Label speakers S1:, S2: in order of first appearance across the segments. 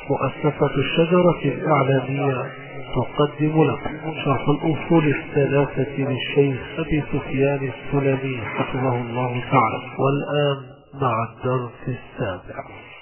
S1: مؤسسة الشجرة الإعلامية تقدم لكم شرح الأصول الثلاثة للشيخ أبي سفيان السلمي حفظه الله تعالى. والآن مع الدرس السابع.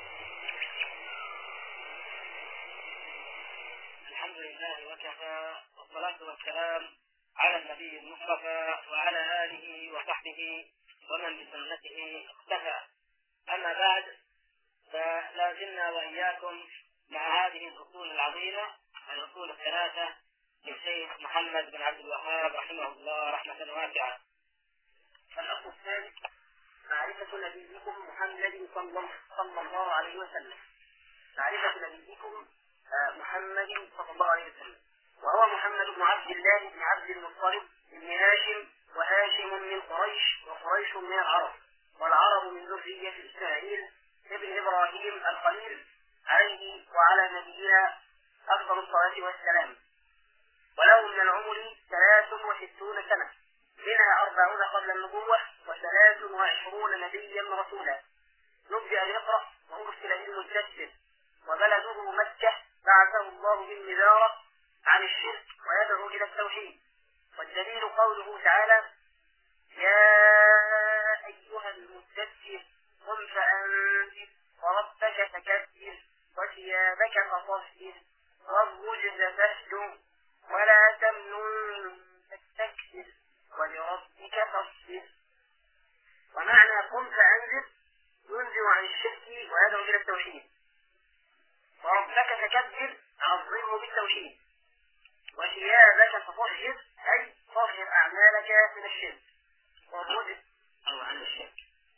S2: الحمد لله وكفى، والصلاة والسلام على النبي المصطفى وعلى آله وصحبه ومن بسنته اقتفى. أما بعد، فلا زلنا وإياكم مع هذه الأصول العظيمة، الأصول الثلاثة للشيخ محمد بن عبد الوهاب رحمه الله رحمة واسعة. الأصل الثالث: معرفة نبيكم محمد صلى الله عليه وسلم. معرفة نبيكم محمد صلى الله عليه وسلم، وهو محمد بن عبد الله بن عبد المطلب بن هاشم، وهاشم من قريش، وقريش من العرب، والعرب من ذرية إسماعيل ابن إبراهيم الخليل عليه وعلى نبينا أفضل الصلاة والسلام. وله من العمر 63 سنة، منها 40 قبل النبوة و23 نبيا رسولا. نبدأ يقرأ وأرسل بالمدثر، وبلده مكة، بعثه الله بالنذارة عن الشرك ويدعو إلى التوحيد. والدليل قوله تعالى: يا أيها المدثر قم فأنذر وربك فكبر وثيابك فطهر والرجز فاهجر ولا تمنن تستكثر ولربك فاصبر. ومعنى قم فأنذر: ينذر عن الشرك ويدعو إلى التوحيد. وربك فكبر: عظمه بالتوحيد. وثيابك فطهر: أي طهر أعمالك من الشرك والرجز أو عن الشرك.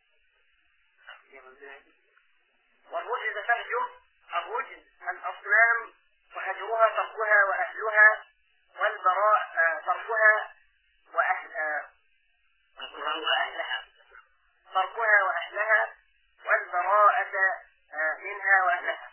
S2: والرجز فاهجر: الرجز الأصنام، وهجرها تركها وأهلها، والبراء تركها وأهلها، والبراءة منها وأهلها،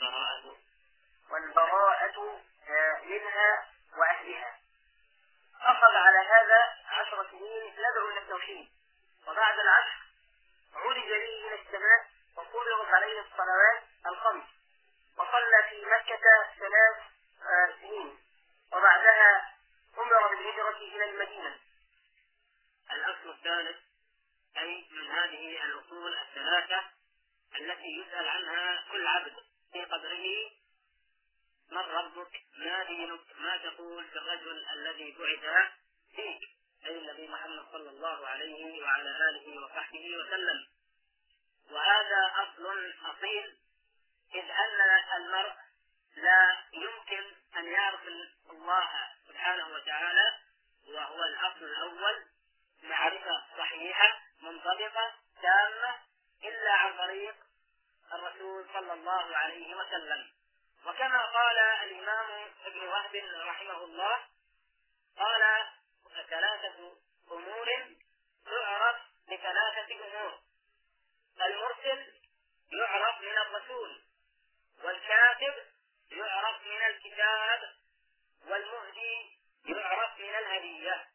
S2: والبراءة منها وأهلها. أخذ على هذا 10 سنين يدعو إلى التوحيد، وبعد العشر عرج به إلى السماء وفرضت عليه الصلوات الخمس، وصلى في مكة 3 سنين، وبعدها أمر بالهجرة إلى المدينة. الأصل الثالث، أي من هذه الأصول الثلاثة التي يسأل عنها كل عبد في قبره: من ربك؟ ما دينك؟ ما تقول في الرجل الذي بعث فيك، أي النبي محمد صلى الله عليه وعلى آله وصحبه وسلم. وهذا أصل أصيل، إذ أن المرء لا يمكن أن يعرف الله سبحانه وتعالى، وهو الأصل الأول، معرفة صحيحة منضبطة تامة، إلا عن طريق الرسول صلى الله عليه وسلم. وكما قال الإمام ابن وهب رحمه الله، قال: 3 أمور تعرف ب3 أمور: المرسل يعرف من الرسول، والكاتب يعرف من الكتاب، والمهدي يعرف من الهدية.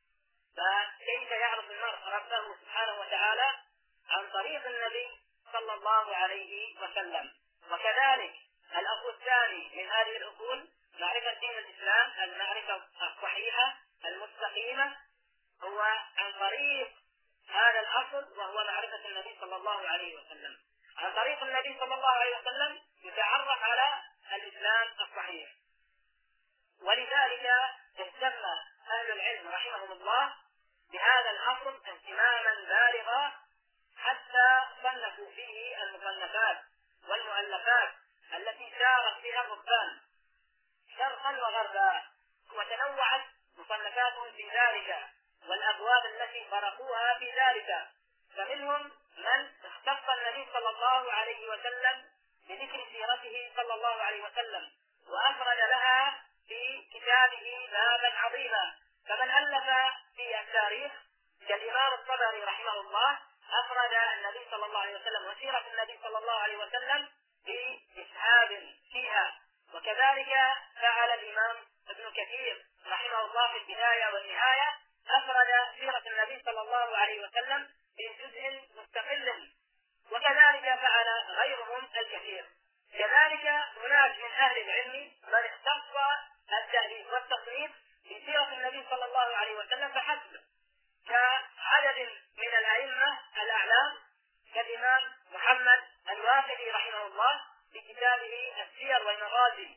S2: فكيف يعرف المرء ربه سبحانه وتعالى؟ عن طريق النبي صلى الله عليه وسلم. وكذلك الأصل الثاني من هذه الأصول معرفة دين الإسلام، المعرفة الصحيحة المستقيمة، هو عن طريق هذا الأصل، وهو معرفة النبي صلى الله عليه وسلم. عن طريق النبي صلى الله عليه وسلم يتعرف على الإسلام الصحيح. ولذلك اهتم أهل العلم رحمهم الله بهذا الأصل اهتماما بالغا، حتى صنفوا فيه المصنفات والمؤلفات التي سارت فيها الرهبان شرقا وغربا، وتنوعت مصنفاتهم في ذلك والأبواب التي طرقوها في ذلك. فمنهم من اختص النبي صلى الله عليه وسلم بذكر سيرته صلى الله عليه وسلم، وأفرد لها في كتابه بابا عظيما، كمن ألف في التاريخ كالإمام الطبري رحمه الله، أفرد النبي صلى الله عليه وسلم وسيرة النبي صلى الله عليه وسلم بإسهاب فيها. وكذلك فعل الإمام ابن كثير رحمه الله في البداية والنهاية، أفرد سيرة النبي صلى الله عليه وسلم في جزء مستقل. وكذلك فعل غيرهم الكثير. كذلك هناك من أهل العلم من اختص التأليف والتصنيف في سيرة النبي صلى الله عليه وسلم فحسب، كعدد من الأئمة الأعلام كالإمام محمد الواقدي رحمه الله في كتابه السير والمغازي.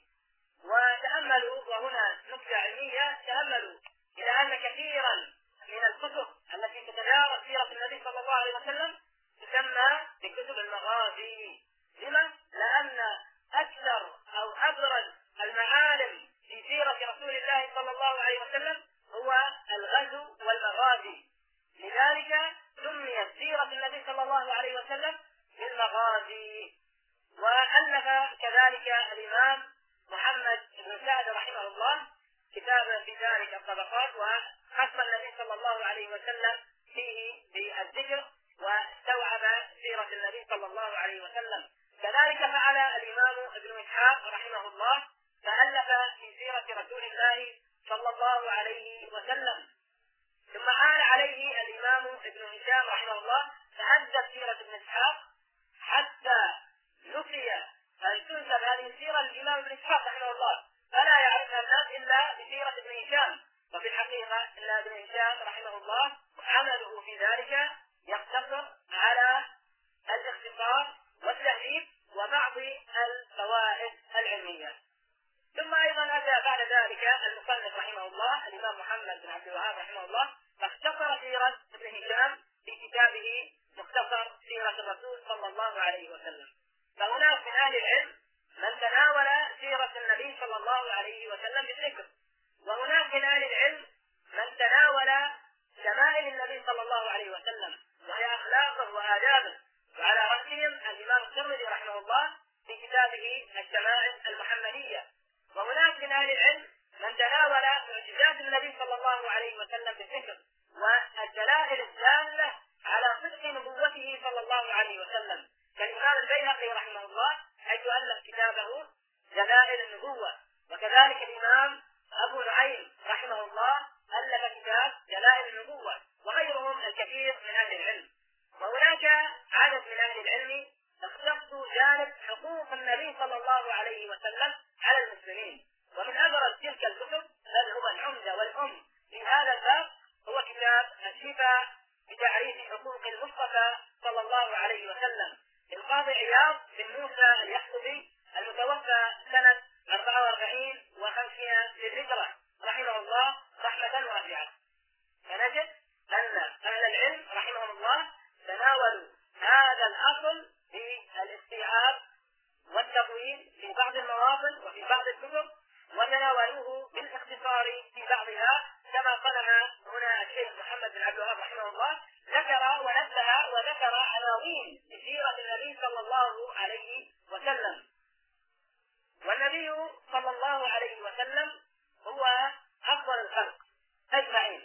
S2: وتأملوا، وهنا نكتة علمية، تأملوا إلى أن كثيرا من الكتب التي تتدارس سيرة النبي صلى الله عليه وسلم تسمى بكتب المغازي. لما؟ لأن أكثر أو أبرز المعالم في سيرة رسول الله صلى الله عليه وسلم هو الغزو والمغازي، لذلك سميت سيرة النبي صلى الله عليه وسلم بالمغازي. وألف كذلك الإمام محمد بن سعد رحمه الله كتابا في ذلك الطبقات، وخص النبي صلى الله عليه وسلم فيه بالذكر واستوعب سيرة النبي صلى الله عليه وسلم. كذلك فعل الإمام ابن إسحاق رحمه الله، فألف في سيرة رسول الله صلى الله عليه وسلم. ثم عال عليه الإمام ابن هشام رحمه الله فهذب سيرة ابن إسحاق حتى نسي أن تنسب هذه السيرة للإمام ابن إسحاق رحمه الله، فلا يعرفها الناس إلا بسيرة ابن هشام. وفي الحقيقة أن ابن هشام رحمه الله عمله في ذلك يقتصر على الاختصار والتهذيب وبعض الفوائد العلمية. ثم أيضا أتى بعد ذلك المصنف رحمه الله الإمام محمد بن عبد الوهاب رحمه الله فاختصر سيرة ابن هشام في كتابه مختصر سيرة الرسول صلى الله عليه وسلم. فهناك من أهل العلم من تناول سيرة النبي صلى الله عليه وسلم بالذكر، وهناك من أهل العلم من تناول شمائل النبي صلى الله عليه وسلم وهي أخلاقه وآدابه، وعلى رأسهم الإمام الترمذي رحمه الله في كتابه الشمائل المحمدية. وهناك من أهل العلم من تناول معجزات النبي صلى الله عليه وسلم بالذكر والدلائل الدالة على صدق نبوته صلى الله عليه وسلم، كالإمام البيهقي رحمه الله حيث ألف كتابه دلائل النبوة، وكذلك الإمام أبو نعيم رحمه الله ألف كتاب دلائل النبوة، وغيرهم الكثير من أهل العلم. وهناك عدد من أهل العلم اختصوا جانب حقوق النبي صلى الله عليه وسلم على المسلمين، ومن أبرز تلك الكتب بل هو العمدة والأم في هذا الباب هو كتاب الشفاء بتعريف حقوق المصطفى صلى الله عليه وسلم للقاضي عياض بن موسى اليحصبي المتوفى سنة 44 و500 للهجرة رحمه الله رحمة واسعة. فنجد أن أهل العلم رحمهم الله تناولوا هذا الأصل بالاستيعاب والتطويل في بعض المواطن وفي بعض الكتب، وتناولوه بالاختصار في بعضها، كما صنع هنا الشيخ محمد بن عبد الوهاب رحمه الله، ذكر ونبه وذكر عناوين لسيرة النبي صلى الله عليه وسلم. والنبي صلى الله عليه وسلم هو أفضل الخلق أجمعين،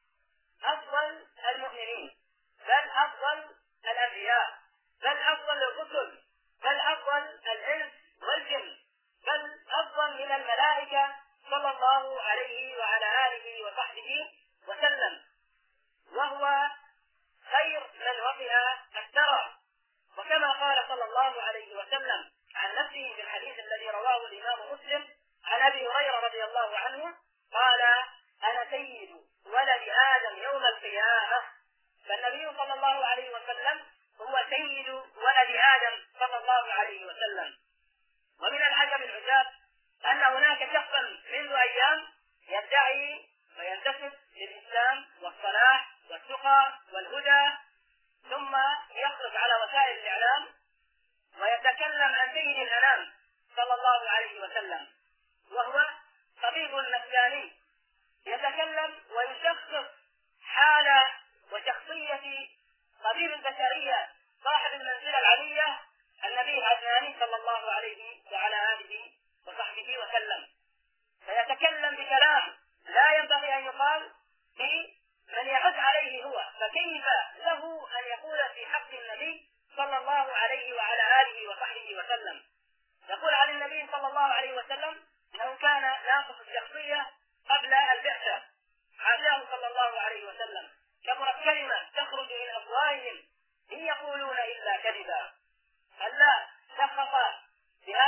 S2: أفضل المؤمنين، بل أفضل الأنبياء، بل أفضل الرسل، بل أفضل الإنس والجن، بل أفضل من الملائكة صلى الله عليه وعلى آله وصحبه وسلم، وهو خير من وفها الثرى. وكما قال صلى الله عليه وسلم عن نفسه في الحديث الذي رواه الإمام مسلم عن أبي هريرة رضي الله عنه قال: أنا سيد ولد آدم يوم القيامة. فالنبي صلى الله عليه وسلم هو سيد ولد آدم صلى الله عليه وسلم. ومن العجب العجاب أن هناك شخصا منذ أيام يدعي وينتسب للإسلام والصلاح والتقى والهدى، ثم يخرج على وسائل الإعلام ويتكلم عن سيد الأنام صلى الله عليه وسلم، وهو طبيب نفساني يتكلم ويشخص حال وشخصية طبيب البشرية صاحب المنزلة العلية النبي العدناني صلى الله عليه وعلى آله وصحبه وسلم، فيتكلم بكلام لا ينبغي أن يقال لمن يعز عليه هو، فكيف له أن يقول في حق النبي صلى الله عليه وعلى آله وصحبه وسلم؟ يقول عن النبي صلى الله عليه وسلم أنه كان ناقص الشخصية قبل البعثة، عاشاه صلى الله عليه وسلم، كبرت كلمة تخرج من أفواههم إن يقولون إلا كذبا. هلا شخص بهذا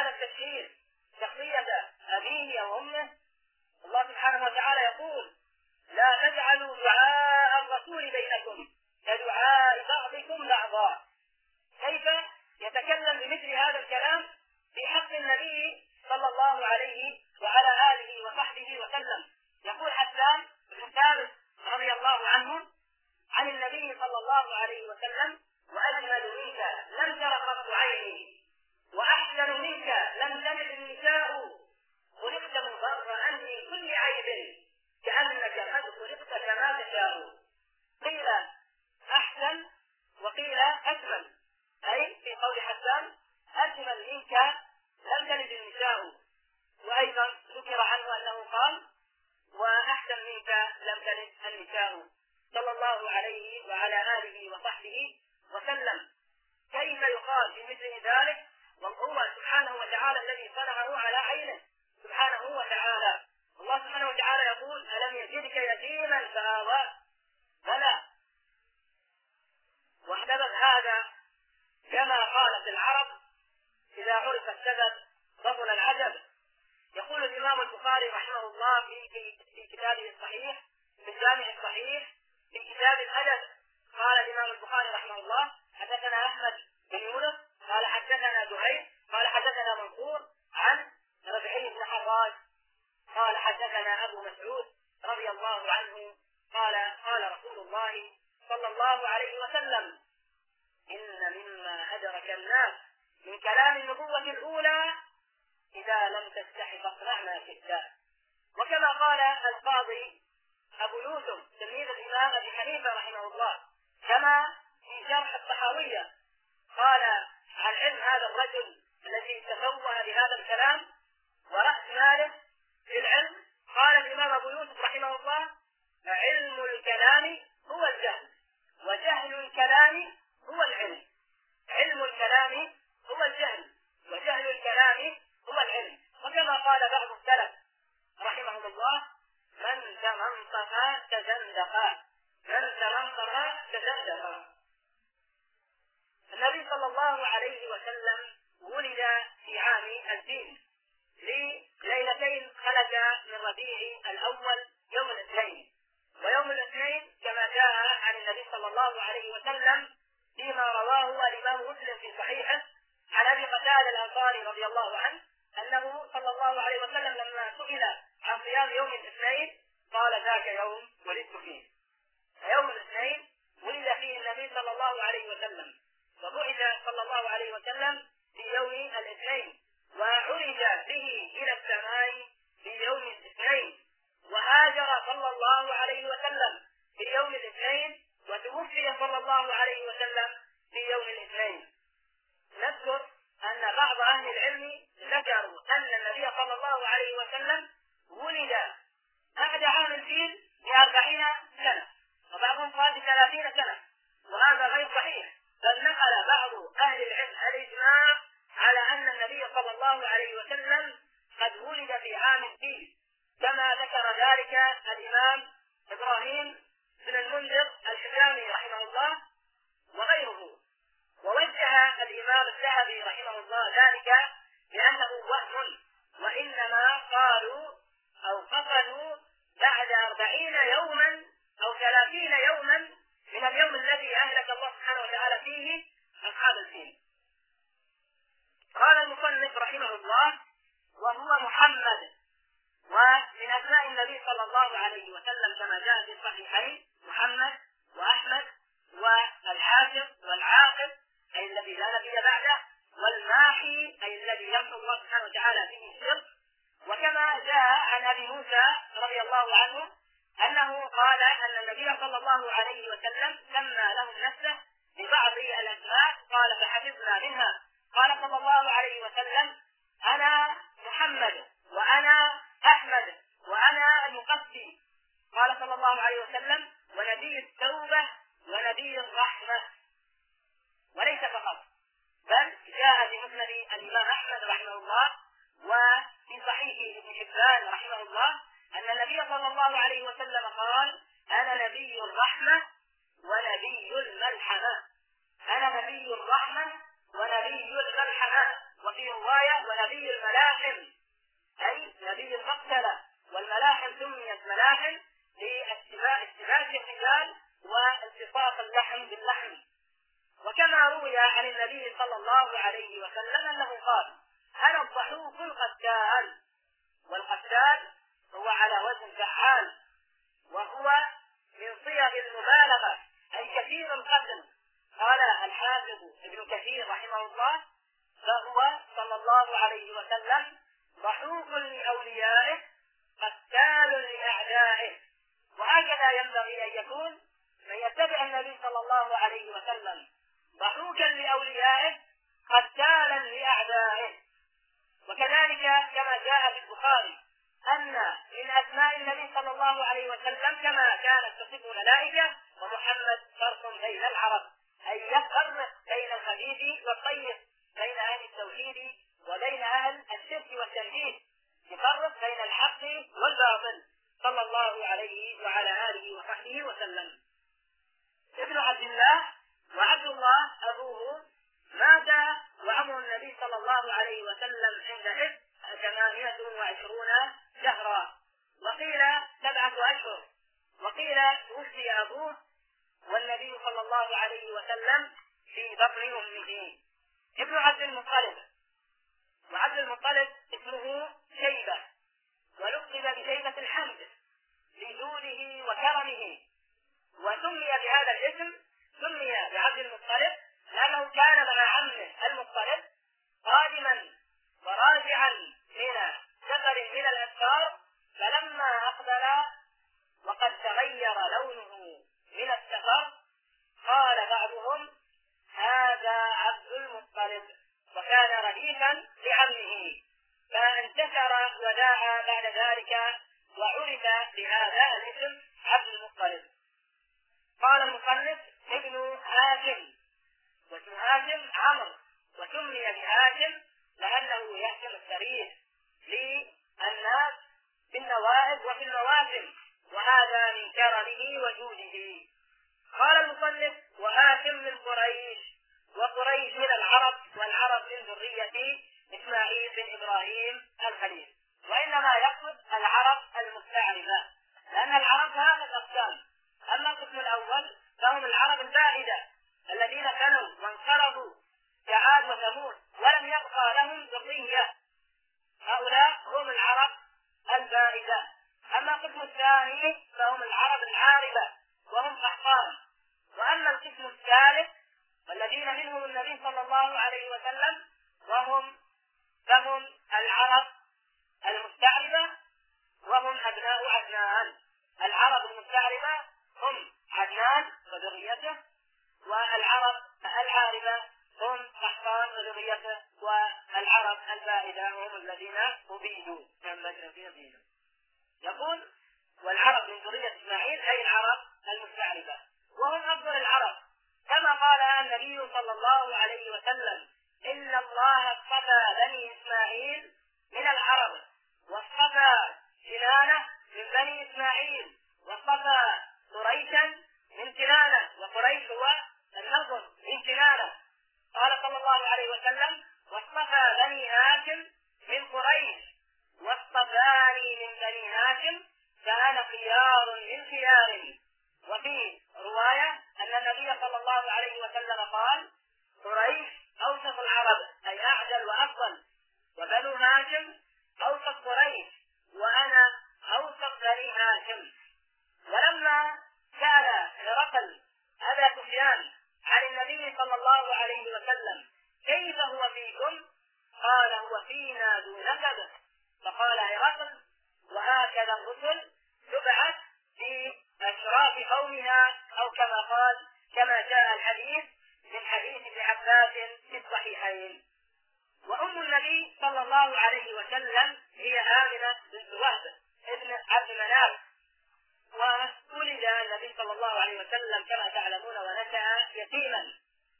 S2: يتكلم بمثل هذا الكلام في حق النبي صلى الله عليه وعلى آله وصحبه وسلم. يقول حسان بن ثابت رضي الله عنه عن النبي صلى الله عليه وسلم: وأجمل منك لم تر قط عيني، وأحسن منك لم تلد النساء، خلقت مبرأ من كل عيب، كأنك قد خلقت كما تشاء. قيل أحسن وقيل أجمل، أي في قول حسان أجمل منك لم تلد النساء. وأيضا ذكر عنه أنه قال: وأحسن منك لم تلد النساء، صلى الله عليه وعلى آله وصحبه وسلم. كيف يقال في مثل ذلك وهو سبحانه وتعالى الذي صنعه على عينه سبحانه وتعالى؟ الله سبحانه وتعالى يقول: ألم يجدك يتيما فآوى؟ بلى. وسبب هذا كما قالت العرب: إذا عرف السبب بطل العجب. يقول الإمام البخاري رحمه الله في كتابه الصحيح، في الجامع الصحيح، في كتاب الأدب، قال الإمام البخاري رحمه الله: حدثنا أحمد بن يونس قال حدثنا زهير قال حدثنا منصور عن ربيع بن حراج قال حدثنا أبو مسعود رضي الله عنه قال: قال رسول الله صلى الله عليه وسلم: إن مما أدرك الناس من كلام النبوة الأولى إذا لم تستح فاصنع ما شئت. وكما قال القاضي أبو يوسف تلميذ الإمام أبي حنيفة رحمه الله كما في شرح الطحاوية قال عن علم هذا الرجل الذي تفوه بهذا الكلام ورأس ماله في العلم، قال الإمام أبو يوسف رحمه الله: علم الكلام هو الجهل، وجهل الكلام هو العلم. علم الكلام هو الجهل، وجهل الكلام هو العلم. وكما قال بعض السلف رحمهم الله: من تمنطق تزندق، من تمنطق تزندق. النبي صلى الله عليه وسلم ولد في عام الفيل لليلتين خلت من ربيع الأول يوم الاثنين. ويوم الاثنين كما جاء عن النبي صلى الله عليه وسلم فيما رواه الإمام مسلم في صحيحه عن أبي قتادة الأنصاري رضي الله عنه أنه صلى الله عليه وسلم لما سئل عن صيام يوم الاثنين قال: ذاك يوم ولدت فيه. يوم الاثنين ولد فيه النبي صلى الله عليه وسلم، وبعث صلى الله عليه وسلم في يوم الاثنين، وعرج به إلى السماء في يوم الاثنين، وهاجر صلى الله عليه وسلم في يوم الاثنين، وتوفي صلى الله عليه وسلم في يوم الاثنين. نذكر أن بعض أهل العلم ذكروا أن النبي صلى الله عليه وسلم ولد بعد عام الفيل ب40 سنة، وبعضهم قال ب30 سنة، وهذا غير صحيح، بل نقل بعض أهل العلم الإجماع على أن النبي صلى الله عليه وسلم قد ولد في عام الفيل، كما ذكر ذلك الإمام إبراهيم بن المنذر الحكامي رحمه الله وغيره. ووجه الإمام الذهبي رحمه الله ذلك بأنه وهم، وإنما قالوا أو قصدوا بعد 40 يوما أو 30 يوما من اليوم الذي أهلك الله سبحانه وتعالى فيه أصحاب الفيل. قال المصنف رحمه الله: وهو محمد. ومن أسماء النبي صلى الله عليه وسلم كما جاء في الصحيحين محمد وأحمد والحافظ والعاقب أي الذي لا نبي بعده، والماحي أي الذي يمحو الله سبحانه وتعالى به الشرك. وكما جاء عن أبي موسى رضي الله عنه أنه قال أن النبي صلى الله عليه وسلم سمى له نفسه ببعض الأسماء قال: فحفظنا منها. قال صلى الله عليه وسلم: أنا محمد، وأنا أحمد، وأنا المقصي. قال صلى الله عليه وسلم: ونبي التوبة ونبي الرحمة. وليس فقط، بل جاء في مسند الإمام أحمد رحمه الله وفي صحيح ابن حبان رحمه الله أن النبي صلى الله عليه وسلم قال: أنا نبي الرحمة ونبي الملحمة. أنا نبي الرحمة ونبي الملحمة. وفي رواية: ونبي الملاحم، أي نبي المقتلة. والملاحم سميت ملاحم لاستباك الرجال والتصاق اللحم باللحم. وكما روي عن النبي صلى الله عليه وسلم أنه قال: أنا الضحوك القتال. والقتال هو على وزن فعال، وهو من صيغ المبالغة أي كثير القتل. قال الحافظ ابن كثير رحمه الله: فهو صلى الله عليه وسلم ضحوك لأوليائه قتال لأعدائه. وهكذا ينبغي أن يكون من يتبع النبي صلى الله عليه وسلم، ضحوكا لأوليائه قتالا لأعدائه. وكذلك كما جاء في البخاري أن من أسماء النبي صلى الله عليه وسلم كما كانت تصف الملائكة: ومحمد فرق بين العرب، أي يفرق بين الخبيث والطيب، بين أهل التوحيد وبين أهل الشرك والتنفيذ، يفرق بين الحق والباطل صلى الله عليه وعلى آله وصحبه وسلم. ابن عبد الله وعبد الله أبوه مات وعمر النبي صلى الله عليه وسلم عندئذ 28 شهرا، وقيل 7 أشهر، وقيل توفي أبوه والنبي صلى الله عليه وسلم في بطن أمه. ابن عبد المطلب، وعبد المطلب اسمه شيبة، ولقب بشيبة الحمد لجوده وكرمه، وسمي بهذا الاسم، سمي بعبد المطلب لأنه كان مع عمه المطلب قادما وراجعا من سفر من الأسفار، فلما أقبل وقد تغير لونه من السفر قال بعضهم: هذا عبد المطلب، وكان رديفا لعمه، فانتشر وداعى بعد ذلك وعرف بهذا الاسم عبد المطلب. قال المصنف: ابن هاشم، واسم هاشم عمرو، وسمي بهاشم لأنه يهشم السرير للناس في النوائب وفي المواسم، وهذا من كرمه وجوده. قال المصنف: وهاشم من قريش، وقريش من العرب، والعرب من ذرية إسماعيل بن إبراهيم الخليل. وإنما يقصد العرب المستعربة، لأن العرب 3 أقسام: أما القسم الأول فهم العرب البائدة الذين كانوا وانقرضوا كعاد وثمود ولم يبقى لهم ذرية، هؤلاء هم العرب البائدة. أما القسم الثاني فهم العرب العاربة وهم قحطان. وأما القسم الثالث والذين منهم النبي صلى الله عليه وسلم فهم العرب المستعربة وهم أبناء عدنان. العرب المستعربة هم عدنان وذريته، والعرب العاربة هم قحطان وذريته، والعرب البائدة هم الذين أبيدوا من بدر في دينهم. يقول: والعرب من ذرية إسماعيل أي العرب المستعربة، وهم أفضل العرب، كما قال النبي صلى الله عليه وسلم: إن الله اصطفى بني إسماعيل من العرب، واصطفى كنانة من بني إسماعيل، واصطفى قريشا من كنانة، وقريش هو النضر من كنانة. قال صلى الله عليه وسلم: واصطفى بني هاشم من قريش، واصطفاني من بني هاشم، فأنا خيار من خيار. وفي رواية أن النبي صلى الله عليه وسلم قال: قريش أوسط العرب أي أعدل وأفضل، وبنو هاشم أوسط قريش، وأنا أوسط بني هاشم. ولما سأل هرقل أبا سفيان عن النبي صلى الله عليه وسلم: كيف هو فيكم؟ قال: هو فينا ذو نسب. فقال هرقل: وهكذا الرسل تبعث في أشراف قومها، أو كما قال كما جاء الحديث من حديث ابن عباس في الصحيحين. وأم النبي صلى الله عليه وسلم هي آمنة بنت وهب ابن عبد مناف، وولد النبي صلى الله عليه وسلم كما تعلمون ونشأ يتيما.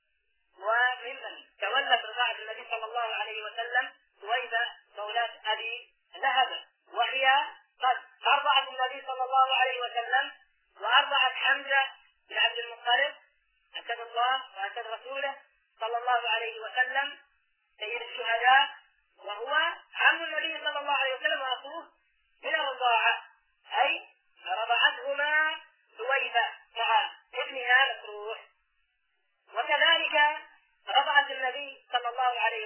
S2: وممن تولت رضاعة النبي صلى الله عليه وسلم سويبة مولاة أبي لهب، وهي قد أرضعت النبي صلى الله عليه وسلم، وأرضعت حمزة بن عبد المطلب أسد الله وأسد رسوله صلى الله عليه وسلم سيد الشهداء، وهو عم النبي صلى الله عليه وسلم وأخوه من الرضاعة، أي رضعتهما سويبة مع ابنها مسروح. وكذلك رضعت النبي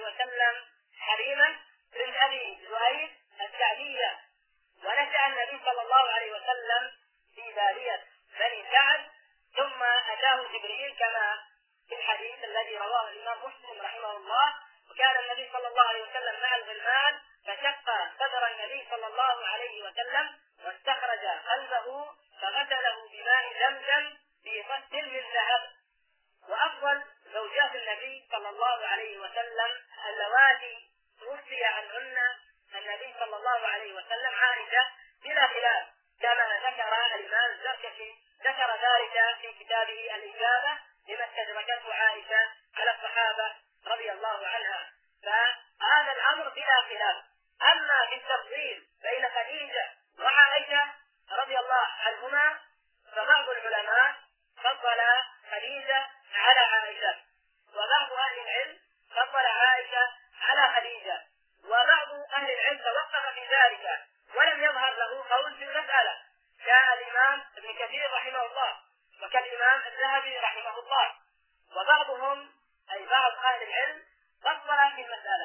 S2: وسلم حليمة بنت أبي زهير السعدية، ونشأ النبي صلى الله عليه وسلم في بادية بني سعد، ثم أتاه جبريل كما في الحديث الذي رواه الإمام مسلم رحمه الله. وكان النبي صلى الله عليه وسلم مع الغلمان فشق صدر النبي صلى الله عليه وسلم واستخرج قلبه فغسله بماء زمزم في طست من ذهب. وأفضل زوجات النبي صلى الله عليه وسلم اللواتي توفي عنهن النبي صلى الله عليه وسلم عائشة بلا خلاف، كما ذكر الإمام الزركشي ذكر ذلك في كتابه الإجابة لما استدركته عائشة على الصحابة رضي الله عنها. فهذا الأمر بلا خلاف. أما في التفضيل بين خديجة وعائشة رضي الله عنهما فبعض العلماء فضل خديجة على عائشة، وبعض أهل العلم فضل عائشة على خديجة، وبعض أهل العلم توقف في ذلك ولم يظهر له قول في المسألة، جاء الإمام ابن كثير رحمه الله وكالإمام الذهبي رحمه الله. وبعضهم أي بعض أهل العلم فصل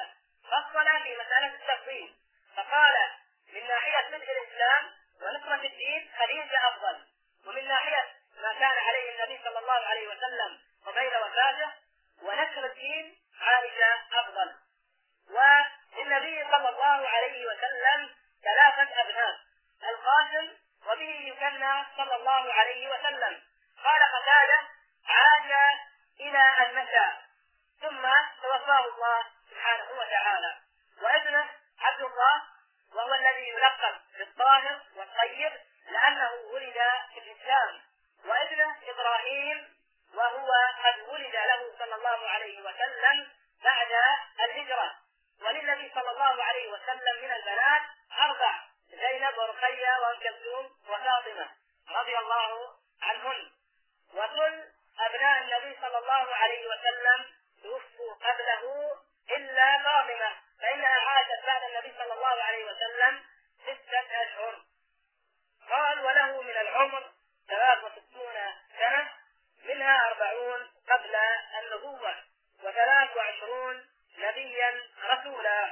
S2: في مسألة التفضيل، فقال من ناحية بدء الإسلام ونصرة الدين خديجة أفضل، ومن ناحية ما كان عليه النبي صلى الله عليه وسلم قبيل وفاته ونشر الدين عائشة أفضل. والنبي صلى الله عليه وسلم 3 أبناء، القاسم وبه يكنى صلى الله عليه وسلم. قال قتادة عاش إلى أن مات ثم توفاه الله سبحانه وتعالى. وابنه عبد الله وهو الذي يلقب بالطاهر والطيب لأنه ولد في الإسلام، وابنه إبراهيم وهو قد ولد له صلى الله عليه وسلم بعد الهجرة. وللنبي صلى الله عليه وسلم من البنات 4: زينب ورقية وأم كلثوم وفاطمة رضي الله عنهن. وكل أبناء النبي صلى الله عليه وسلم توفوا قبله إلا فاطمة، فإنها عاشت بعد النبي صلى الله عليه وسلم 6 أشهر. قال وله من العمر 63 سنة، منها 40 قبل النبوة و23 نبيا رسولا.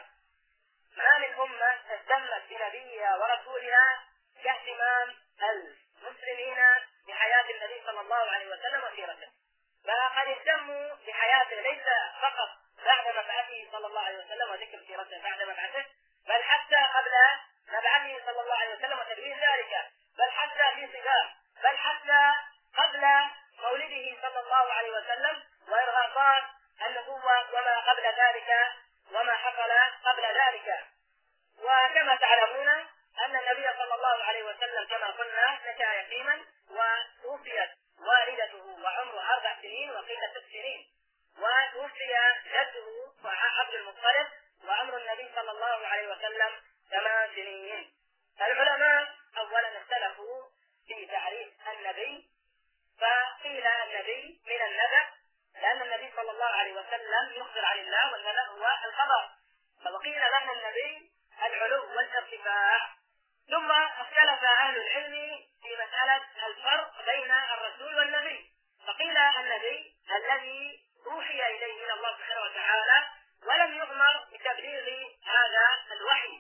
S2: ما من أمة اهتمت بنبيها ورسولها كاهتمام المسلمين بحياة النبي صلى الله عليه وسلم وسيرته، فقد اهتموا بحياته ليس فقط بعد مبعثه صلى الله عليه وسلم وذكر سيرته بعد مبعثه، بل حتى قبل مبعثه صلى الله عليه وسلم وتدوين ذلك، بل حتى في صغار، بل حتى قبل مولده صلى الله عليه وسلم وإرهاصات النبوة وما قبل ذلك وما حصل قبل ذلك. وكما تعلمون أن النبي صلى الله عليه وسلم كما قلنا نشأ يتيما وتوفيت والدته وعمره 4 سنين وقيل 6 سنين، وتوفي جده عبد المطلب وعمر النبي صلى الله عليه وسلم 8 سنين. العلماء أولا اختلفوا في تعريف النبي، فقيل النبي من النبأ لأن النبي صلى الله عليه وسلم يخبر عن الله والنبأ هو الخبر، وقيل له النبي العلو والارتفاع. ثم اختلف أهل العلم في مسألة الفرق بين الرسول والنبي، فقيل النبي الذي أوحي إليه من الله سبحانه وتعالى ولم يؤمر بتبليغ هذا الوحي،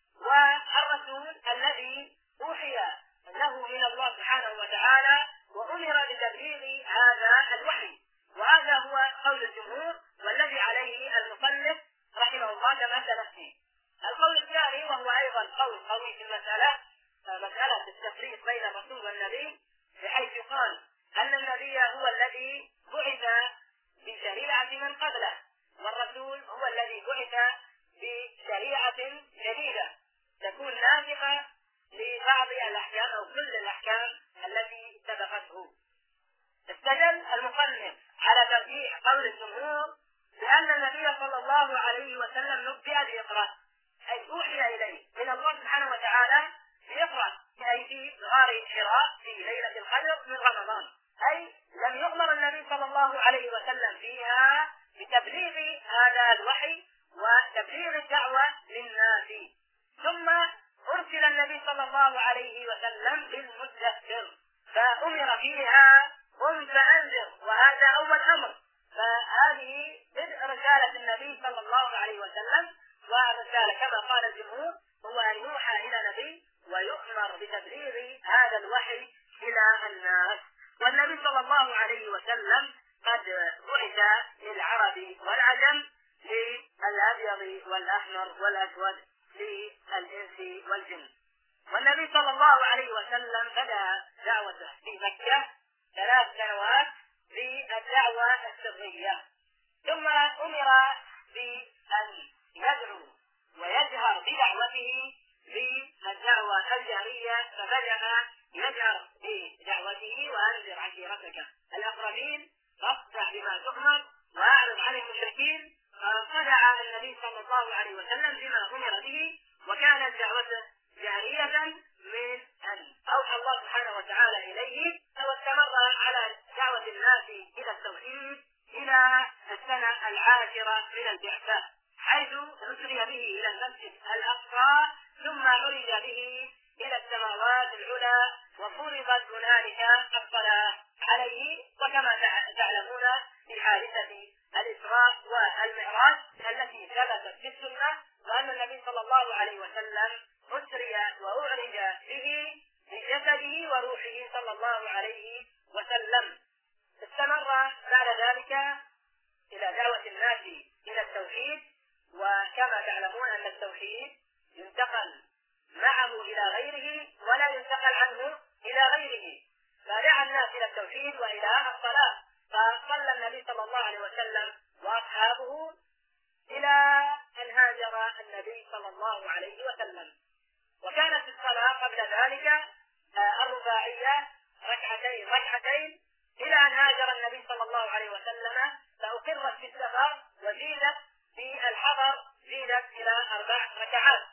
S2: والرسول الذي أوحي له من الله سبحانه وتعالى وأمر بتبليغ هذا الوحي. وهذا هو قول الجمهور والذي عليه المصنف رحمه الله كما سنأتي. القول الثاني وهو أيضا قول قوي في المسألة، مسألة التفريق بين الرسول والنبي، بحيث يقال أن النبي هو الذي بعث بشريعة من قبله، والرسول هو الذي بعث بشريعة جديدة تكون ناسخة لبعض الأحكام أو كل الأحكام التي سبقته. استدل المصنف على ترجيح قول الجمهور لأن النبي صلى الله عليه وسلم نبئ بإقرأ، أي أوحي إليه من الله سبحانه وتعالى بإقرأ، أي في غار حراء في ليلة القدر من رمضان، أي لم يؤمر النبي صلى الله عليه وسلم فيها بتبليغ هذا الوحي وتبليغ الدعوة للناس. ثم أرسل النبي صلى الله عليه وسلم بالمدثر فأمر فيها قم فأنذر، وهذا أول أمر، فهذه بدء رسالة النبي صلى الله عليه وسلم. والرسالة كما قال الجمهور هو أن يوحى إلى نبي ويؤمر بتبليغ هذا الوحي إلى الناس. والنبي صلى الله عليه وسلم قد بعث للعرب والعجم، للأبيض والأحمر والأسود، للإنس والجن. والنبي صلى الله عليه وسلم بدأ دعوته في مكة 3 سنوات بالدعوة السرية، ثم أمر بأن يدعو ويجهر بدعوته بالدعوة الجهرية، فبدأ يجهر بدعوته وأنذر عشيرتك الأقربين واصدع بما تؤمر وأعرض عن المشركين. فدعا النبي صلى الله عليه وسلم بما أمر به، وكانت دعوته جهرية من أن أوحى الله سبحانه وتعالى إليه، واستمر على دعوة الناس إلى التوحيد إلى السنة 10 من البعثة، حيث أسري به إلى المسجد الأقصى، ثم عرج به إلى السماوات العلى، وفرضت هنالك الصلاة عليه. وكما تعلمون في حادثة الإسراء والمعراج التي ثبتت في السنة، وأن النبي صلى الله عليه وسلم أسري وأعرج به بجسده وروحه صلى الله عليه وسلم. استمر بعد ذلك إلى دعوة الناس إلى التوحيد، وكما تعلمون أن التوحيد ينتقل معه إلى غيره ولا ينتقل عنه إلى غيره، فدعا الناس إلى التوحيد وإلى الصلاة. فصلى النبي صلى الله عليه وسلم وأصحابه إلى أن هاجر النبي صلى الله عليه وسلم. وكانت الصلاة قبل ذلك الرباعية ركعتين إلى أن هاجر النبي صلى الله عليه وسلم، فأقرت في السفر وزيدت في الحضر، زيدت إلى 4 ركعات.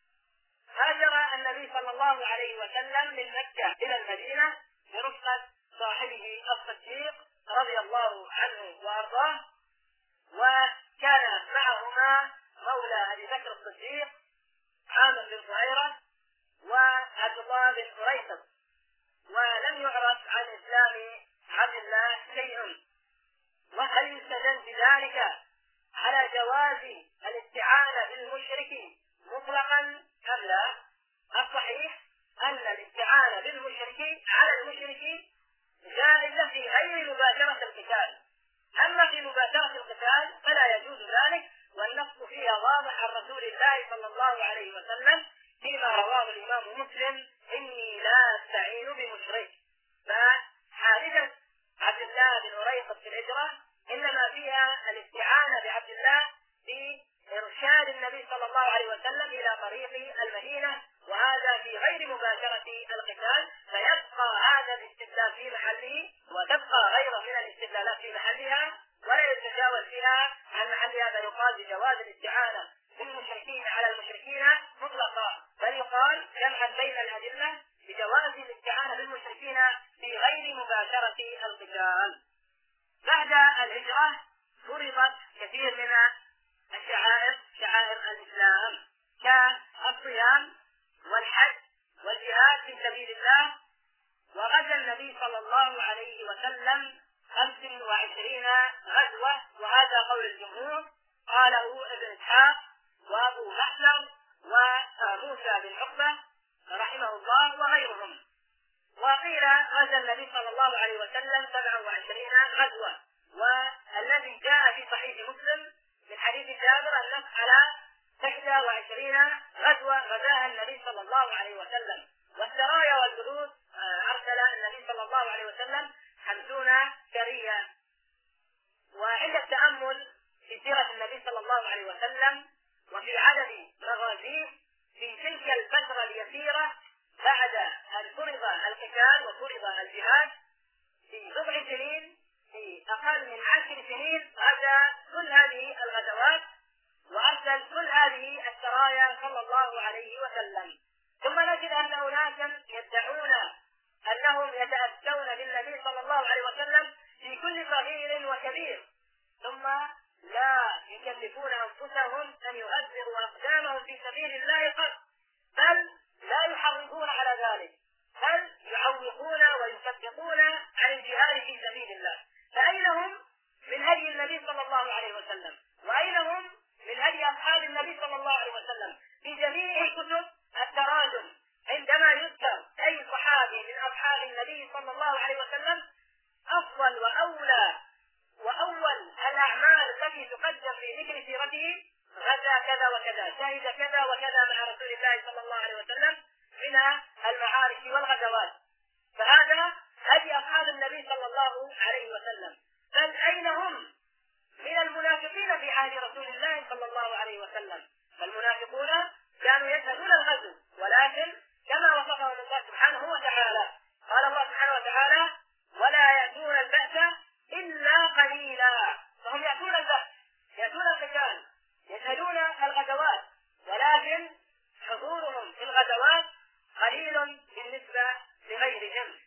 S2: هاجر النبي صلى الله عليه وسلم من مكة إلى المدينة برفقة صاحبه الصديق رضي الله عنه وأرضاه، وكان معهما مولى أبي بكر الصديق عامر بن فهيرة وعبد الله بن قريظة. ولم يعرف عن إسلام عبد الله شيء. وهل يستدل بذلك على جواز الاستعانة بالمشرك مطلقا أم لا؟ الصحيح أن الاستعانة بالمشرك على المشرك جائزة في غير مباشرة القتال، أما في مباشرة القتال فلا يجوز ذلك، والنص فيها واضح عن رسول الله صلى الله عليه وسلم فيما رواه الإمام مسلم: إني لا أستعين بمشرك. فحادثة عبد الله بن أريقط في الهجرة إنما فيها الاستعانة بعبد الله في إرشاد النبي صلى الله عليه وسلم إلى طريق المدينة، وهذا في غير مباشرة القتال، فيبقى هذا الاستدلال في محله وتبقى غيره من الاستدلالات في محلها، ولا يتجاوز فيها عن محلها، فيقال بجواز الاستعانة بالمشركين على المشركين مطلقا، بل يقال جمعا بين الأدلة بجواز الاستعانة بالمشركين في غير مباشرة القتال. بعد الهجرة فرضت كثير من الشعائر، شعائر الإسلام، كالصيام والحج والجهاد في سبيل الله. وغزا النبي صلى الله عليه وسلم 25 غزوة، وهذا قول الجمهور، قاله ابن إسحاق وأبو محلب وموسى بن عقبة رحمه الله وغيرهم. وقيل غزا النبي صلى الله عليه وسلم 27 غزوة، والذي جاء في صحيح مسلم من حديث جابر النص على 21 غزوة غزاها النبي صلى الله عليه وسلم. والسرايا والجنود أرسل النبي صلى الله عليه وسلم 50 سرية. وعند التأمل في سيرة النبي صلى الله عليه وسلم وفي عدد مغازيه في تلك الفترة اليسيرة بعد أن فرض القتال وفرض الجهاد، في 7 سنين، في أقل من 10 سنين، غزا كل هذه الغزوات وأرسل كل هذه السرايا صلى الله عليه وسلم. ثم نجد أن أناسا يدعون أنهم يتأسون بالنبي صلى الله عليه وسلم في كل صغير وكبير، ثم لا يكلفون أنفسهم أن يؤثروا أقدامهم في سبيل الله قط، بل لا يحرضون على ذلك، بل يعوقون ويثبطون عن الجهاد في سبيل الله. فأين هم من هدي كذا وكذا، شهد كذا وكذا مع رسول الله صلى الله عليه وسلم من المعارك والغزوات. فهذا هدي أصحاب النبي صلى الله عليه وسلم. بل أين هم من المنافقين في عهد رسول الله صلى الله عليه وسلم؟ فالمنافقون كانوا يشهدون الغزو، ولكن كما وصفهم الله سبحانه وتعالى، قال الله سبحانه وتعالى: ولا يأتون البأس إلا قليلا. فهم يأتون البأس، يأتون القتال، يشهدون الغزوات، ولكن حضورهم في الغزوات قليل بالنسبة لغيرهم.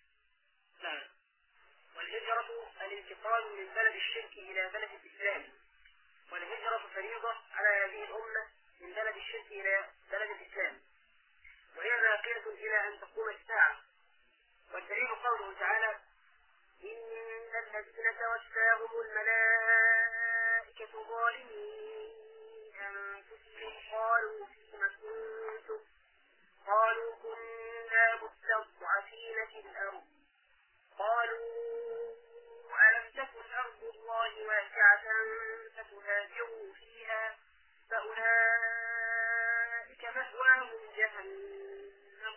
S2: والهجرة الانتقال من بلد الشرك إلى بلد الإسلام، والهجرة فريضة على هذه الأمة من بلد الشرك إلى بلد الإسلام، وهي باقية إلى أن تقوم الساعة. والدليل قوله تعالى: إن الذين توفاهم الملائكة ظالمي أنفسهم قالوا فيم كنتم؟ قالوا كنا مستضعفين في الأرض. قالوا ألم تكن أرض الله واسعة فتهاجروا فيها فأولئك مأواهم جهنم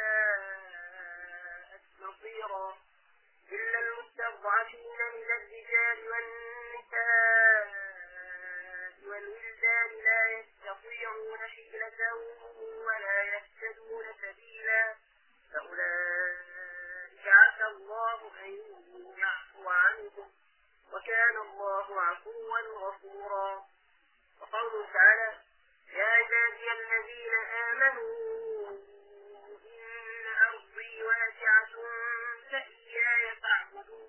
S2: وساءت مصيرا إلا المستضعفين من الرجال والنساء والولدان لا يستطيعون حيلة ولا يهتدون سبيلا فأولئك عسى الله أن يعفو عنهم وكان الله عفوا غفورا. وقوله تعالى: يا عبادي الذين آمنوا إن أرضي واسعة فإياي فاعبدون.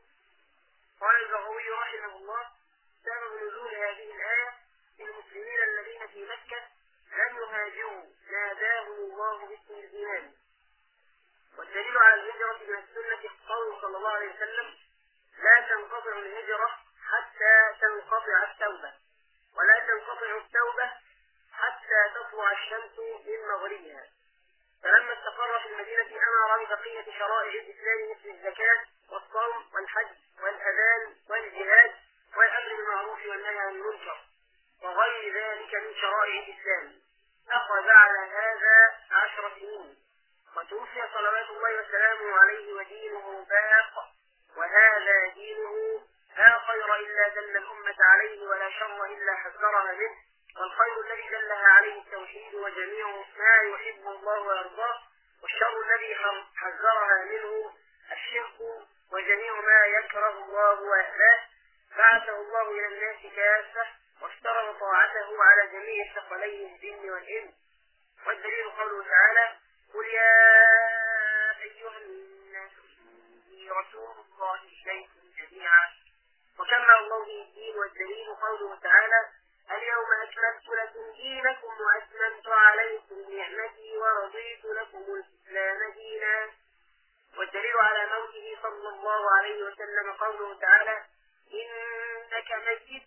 S2: قال البغوي رحمه الله: سبب نزول هذه الآية للمسلمين الذين في مكة لم يهاجروا ناداهم الله باسم الإيمان. والدليل على الهجرة من السنة قوله صلى الله عليه وسلم: لا تنقطع الهجرة حتى تنقطع التوبة، ولا تنقطع التوبة حتى تطلع الشمس من مغربها. فلما استقر في المدينة أمر ببقية شرائع الإسلام مثل الزكاة والصوم والحج والأذان والجهاد والأمر بالمعروف والنهي عن المنكر وغير ذلك من شرائع الإسلام. أخذ على هذا 10 سنين، وتوفي صلوات الله وسلامه عليه ودينه باق، وهذا دينه لا خير إلا دل الأمة عليه ولا شر إلا حذرها منه، والخير الذي دلها عليه التوحيد وجميع ما يحبه الله ويرضاه، والشر الذي حذرها منه الشرك وجميع ما يكره الله ويأباه. بعثه الله إلى الناس كافة وافترض طاعته على جميع ثقلين الجن والإنس. والدليل قوله تعالى: قل يا أيها الناس إني رسول الله إليكم جميعا. وكمل الله به الدين. والدليل قوله تعالى: اليوم أكملت لكم دينكم وأتممت عليكم نعمتي ورضيت لكم الإسلام دينا. والدليل على موته صلى الله عليه وسلم قوله تعالى: إنك ميت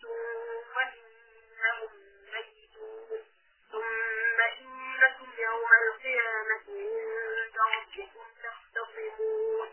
S2: وإنهم ميتون ثم إنكم يوم القيامة عند ربكم تختصمون.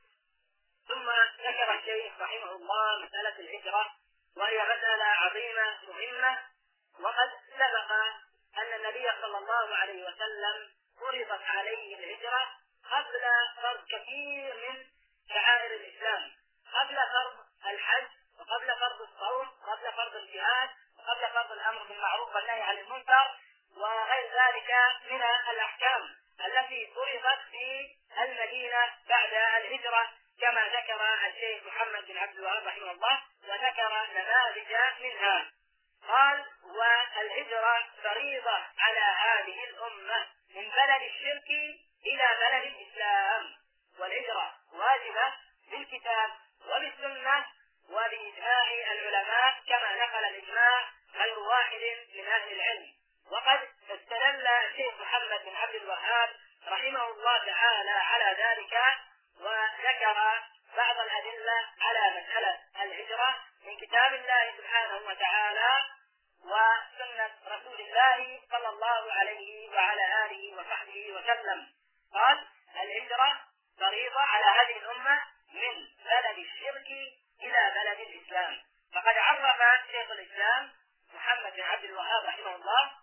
S2: ثم ذكر الشيخ رحمه الله مسألة الهجرة، وهي مسألة عظيمة مهمة، وقد سبق أن النبي صلى الله عليه وسلم فرضت عليه الهجرة قبل فرض كثير من شعائر الإسلام، قبل فرض الحج وقبل فرض الصوم وقبل فرض الجهاد وقبل فرض الأمر بالمعروف والنهي عن المنكر وغير ذلك من الأحكام التي فرضت في المدينة بعد الهجرة، كما ذكر الشيخ محمد بن عبد الوهاب رحمه الله وذكر نماذج منها. قال: والهجرة فريضة على هذه الأمة من بلد الشرك إلى بلد الإسلام، والهجرة واجبة بالكتاب وبالسنة وبإجماع العلماء، كما نقل الإجماع غير واحد من أهل العلم. وقد استدل الشيخ محمد بن عبد الوهاب رحمه الله تعالى على ذلك، وذكر بعض الأدلة على مسألة الهجرة من كتاب الله سبحانه وتعالى وسنة رسول الله صلى الله عليه وعلى آله وصحبه وسلم. قال: الهجرة فريضة على هذه الأمة من بلد الشرك إلى بلد الإسلام. فقد عرف شيخ الإسلام محمد بن عبد الوهاب رحمه الله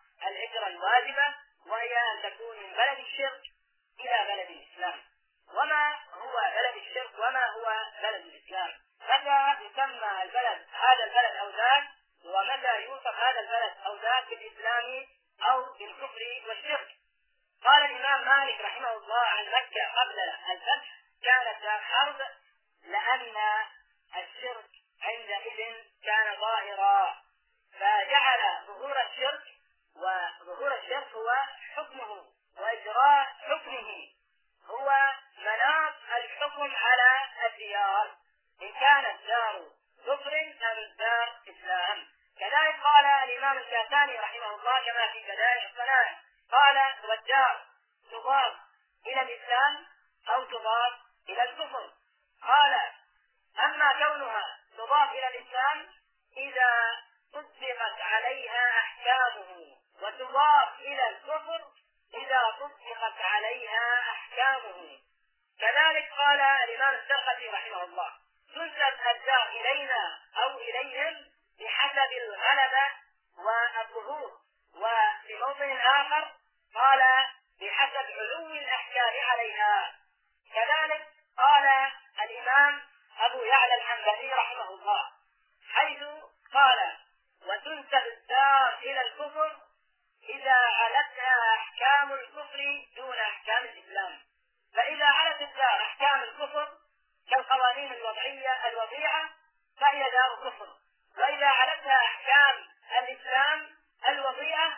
S2: الهجرة الواجبة، وهي أن تكون من بلد الشرك إلى بلد الإسلام. وما هو بلد الشرك وما هو بلد الإسلام؟ متى يسمى هذا البلد أو ذاك، ومتى يوصف هذا البلد أو ذاك بالإسلام أو بالكفر والشرك؟ قال الإمام مالك رحمه الله عن مكة قبل الفتح كانت دار حرب، لأن الشرك عندئذ كان ظاهرا، فجعل ظهور الشرك، وظهور الشرك هو حكمه وإجراء حكمه، هو مناط الحكم على الديار، إن كانت دار كفر أم دار إسلام. كذلك قال الإمام الكاساني رحمه الله كما في بدائع الصنائع، قال والدار تضاف إلى الإسلام أو تضاف إلى الكفر. قال أما كونها تضاف إلى الإسلام إذا طبقت عليها أحكامه، وتضاف إلى الكفر إذا طبقت عليها أحكامه. كذلك قال الإمام السرقسي رحمه الله تنسب الدار إلينا أو إليهم بحسب الغلبة والظهور، وفي موطن آخر قال بحسب علو الأحكام عليها. كذلك قال الإمام أبو يعلى الحنبلي رحمه الله حيث قال وتنسب الدار إلى الكفر إذا علتها أحكام الكفر دون أحكام الإسلام. فإذا علت الدار أحكام الكفر كالقوانين الوضيعة فهي دار كفر، وإذا علتها أحكام الإسلام الوضيعة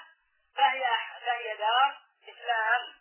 S2: فهي دار إسلام.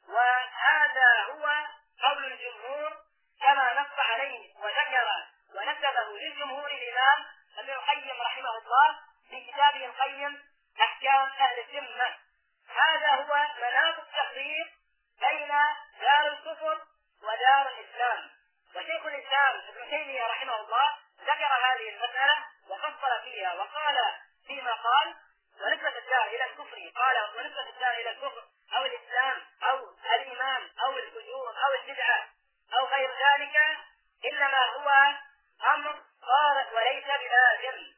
S2: وهذا هو قول الجمهور كما نص عليه وذكر ونسبه للجمهور الإمام ابن القيم رحمه الله في كتابه القيم أحكام أهل الذمة. هذا هو مناط التفريق بين دار الكفر ودار الإسلام. وشيخ الإسلام ابن تيمية رحمه الله ذكر هذه المسألة وفصل فيها وقال فيما قال ونسبة الدار إلى الكفر، قال ونسبة الدار إلى الكفر أو الإسلام أو الإيمان أو الفجور أو البدعة أو غير ذلك إنما هو أمر طارئ وليس بلازم.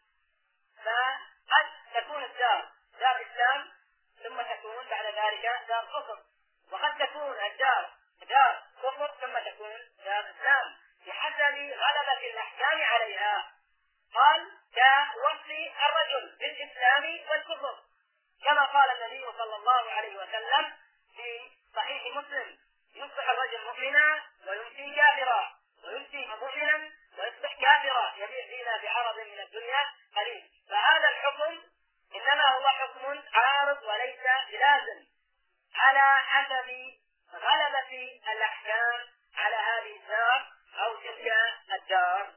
S2: فقد تكون الدار دار إسلام ثم تكون بعد ذلك دار كفر، وقد تكون الدار دار كفر ثم تكون دار إسلام بحسب غلبة الأحكام عليها. قال كوصف الرجل بالإسلام والكفر كما قال النبي صلى الله عليه وسلم في صحيح مسلم يصبح الرجل مؤمنا ويمسي كافرا، ويمسي مؤمنا ويصبح كافرا، يبيع فينا بعرض من الدنيا قليل. فهذا الحكم إنما هو حكم عارض وليس بلازم على حسب غلبة الأحكام على هذه الدار أو تلك الدار.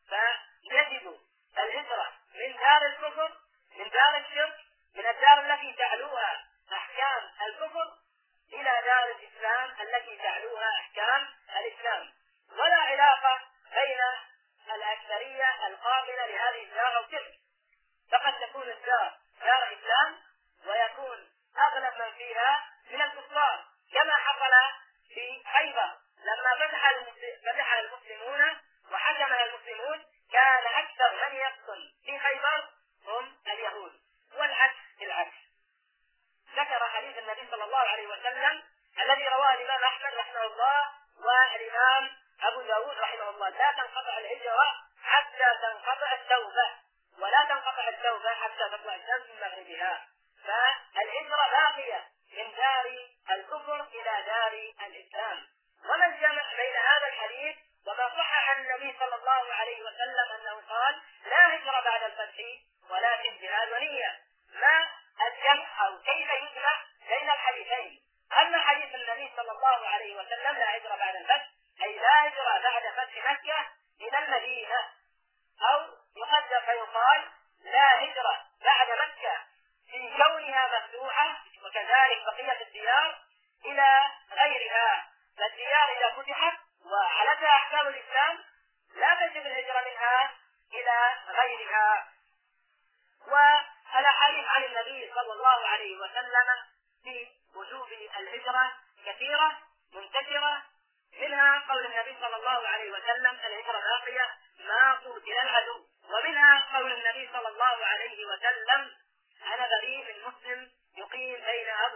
S2: فيجب الهجرة من دار الكفر، من دار الشرك، من الدار التي تعلوها أحكام الكفر إلى دار الإسلام التي تعلوها أحكام الإسلام. ولا علاقة بين الأكثرية القابلة لهذه الدار أو تلك، فقد تكون الدار دار إسلام ويكون أغلب من فيها من الكفار كما حصل في خيبر لما فتح المسلمون وحكمها المسلمون كان أكثر من يقتل في خيبر هم اليهود، والعكس بالعكس. ذكر حديث النبي صلى الله عليه وسلم الذي رواه الإمام أحمد رحمه الله والإمام أبو داود رحمه الله لا تنقطع الهجرة حتى تنقطع التوبة، ولا تنقطع التوبة حتى تطلع الشمس من مغربها. فالهجرة باقية من دار الكفر إلى دار الإسلام. وما الجمع بين هذا الحديث وما صح عن النبي صلى الله عليه وسلم أنه قال لا هجرة بعد الفتح ولكن جهاد ونية؟ ما الجمع أو كيف يجمع بين الحديثين؟ أما حديث النبي صلى الله عليه وسلم لا هجرة بعد الفتح أي لا هجرة بعد فتح مكة إلى المدينة، أو يقدر فيقال لا هجرة بعد مكة في كونها مفتوحة وكذلك بقية الديار إلى غيرها. فالديار إذا فتحت وعلتها أحكام الإسلام لا تجب الهجرة منها إلى غيرها. والأحاديث عن النبي صلى الله عليه وسلم في وجوب الهجرة كثيرة منتشرة، منها قول النبي صلى الله عليه وسلم الهجرة باقية ما قتل العدو، ومنها قول النبي صلى الله عليه وسلم أنا بريء من مسلم يقيم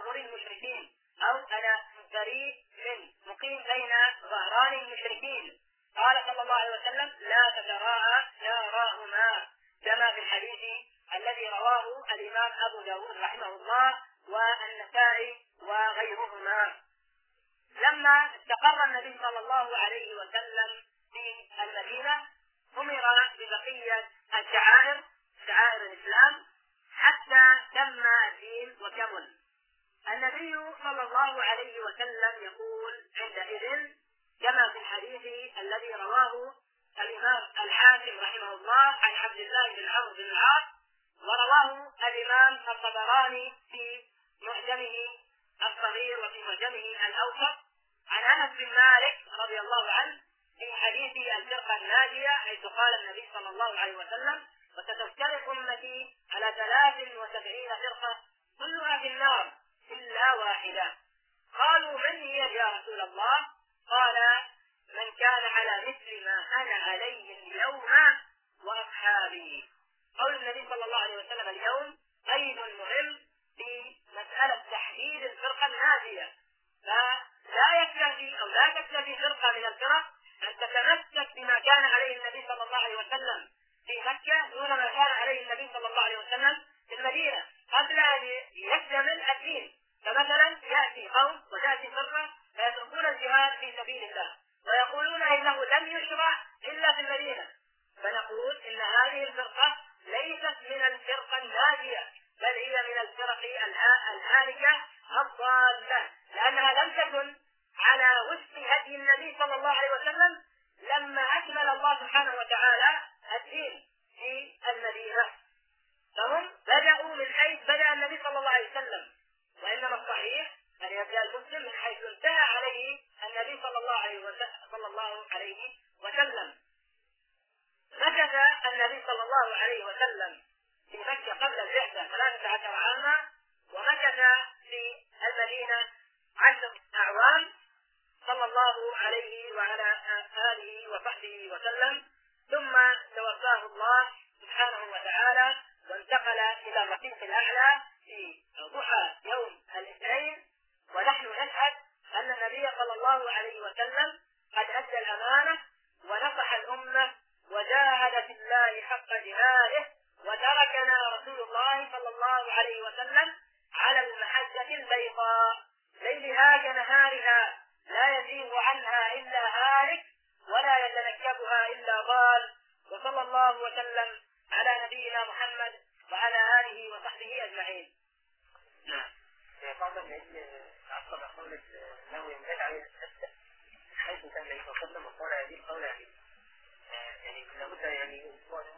S2: تظاهر المشركين، أو أنا بريء من مقيم بين ظهران المشركين. قال صلى الله عليه وسلم: لا تتراءى ناراهما، كما في الحديث الذي رواه الإمام أبو داود رحمه الله والنسائي وغيرهما. لما استقر النبي صلى الله عليه وسلم في المدينة أمر ببقية الشعائر، شعائر الإسلام، حتى تم الدين وكمل. النبي صلى الله عليه وسلم يقول عندئذ كما في الحديث الذي رواه الإمام الحاكم رحمه الله عن عبد الله بن عمرو بن العاص، ورواه الإمام الطبراني في معجمه الصغير وفي معجمه الأوسط عن أنس بن مالك رضي الله عنه في حديث الفرقة الناجية، حيث قال النبي صلى الله عليه وسلم: وستفترق أمتي على 73 فرقة كلها في النار إلا واحدة. قالوا: من هي يا رسول الله؟ قال: من كان على مثل ما أنا عليه اليوم وأصحابي. قول النبي صلى الله عليه وسلم اليوم قيد مهم في مسألة تحديد الفرقة الناجية، فلا يكتفي أو لا تكتفي فرقة من الفرق أن تتمسك بما كان عليه النبي صلى الله عليه وسلم في مكة دون ما كان عليه النبي صلى الله عليه وسلم في المدينة قبل أن يكتمل الدين. فمثلا يأتي قوم وتأتي فرقة فيتركون الجهاد في سبيل الله ويقولون إنه لم يشرع إلا في المدينة، فنقول إن هذه الفرقة ليست من الفرقة الناجية، بل هي من الفرق الهالكة الضالة، لأنها لم تكن على وفق هدي النبي صلى الله عليه وسلم لما أكمل الله سبحانه وتعالى الدين في المدينة. فهم بدأوا من حيث بدأ النبي صلى الله عليه وسلم، وإنما الصحيح أن يبدأ المسلم من حيث انتهى عليه النبي صلى الله عليه وسلم. مكث النبي صلى الله عليه وسلم في مكة قبل البعثة 13 عاما، ومكث في المدينة 10 أعوام صلى الله عليه وعلى آله وصحبه وسلم، ثم توفاه الله سبحانه وتعالى وانتقل إلى الرفيق الأعلى في ضحى يوم الاثنين. ونحن نشهد أن النبي صلى الله عليه وسلم قد أدى الأمانة ونصح الأمة وجاهد في الله حق جهاده، وتركنا رسول الله صلى الله عليه وسلم على المحجة البيضاء ليلها كنهارها، لا يزيغ عنها إلا هالك ولا يتنكبها إلا ضال. وصلى الله وسلم على نبينا محمد وعلى آله وصحبه أجمعين.
S3: نعم. بعض الناس عقب قولة أنه ينبغي عليه التفتح حيث كان يتقدم وقال هذه القولة يعني لابد يعني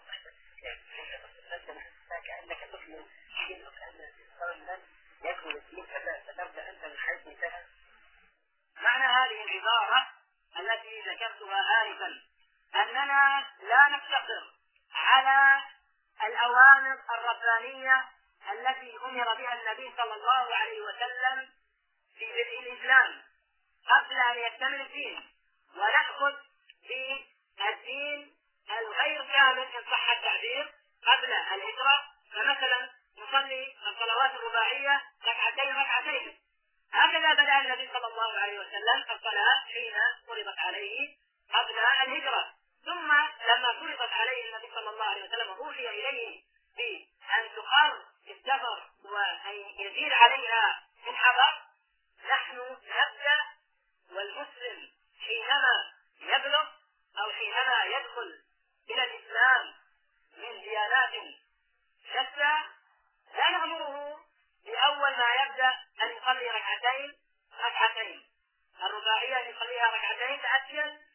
S3: كأنك تفهم حين أن الإنسان يكون الدين فتبدأ أنت من حيث انتهى.
S2: معنى هذه العبارة التي ذكرتها آنفا أننا لا نفتقر على الأوامر الربانية التي أمر بها النبي صلى الله عليه وسلم في بدء الإسلام قبل أن يكتمل الدين، ونأخذ بالدين الغير كامل إن صح التعبير قبل الهجرة. فمثلا نصلي الصلوات الرباعية ركعتين. هكذا بدأ النبي صلى الله عليه وسلم الصلاة حين فرضت عليه قبل الهجرة، ثم لما فرضت عليه النبي صلى الله عليه وسلم أوحي إليه بأن تقر في السفر وأن يزيد عليها في الحضر. نحن نبدأ والمسلم حينما يبلغ أو حينما يدخل إلى الإسلام من ديانات شتى لا نأمره بأول ما يبدأ أن يصلي ركعتين، الرباعية يصليها ركعتين تأتيا